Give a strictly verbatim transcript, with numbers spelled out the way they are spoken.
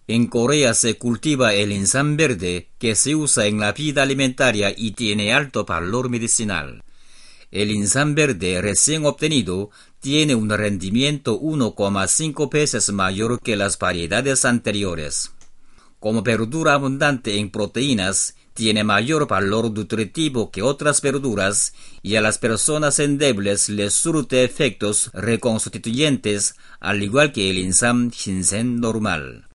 En Corea se cultiva el insam verde que se usa en la vida alimentaria y tiene alto valor medicinal. El insam verde recién obtenido tiene un rendimiento uno coma cinco veces mayor que las variedades anteriores. Como verdura abundante en proteínas, tiene mayor valor nutritivo que otras verduras y a las personas endebles les surte efectos reconstituyentes al igual que el insam ginseng normal.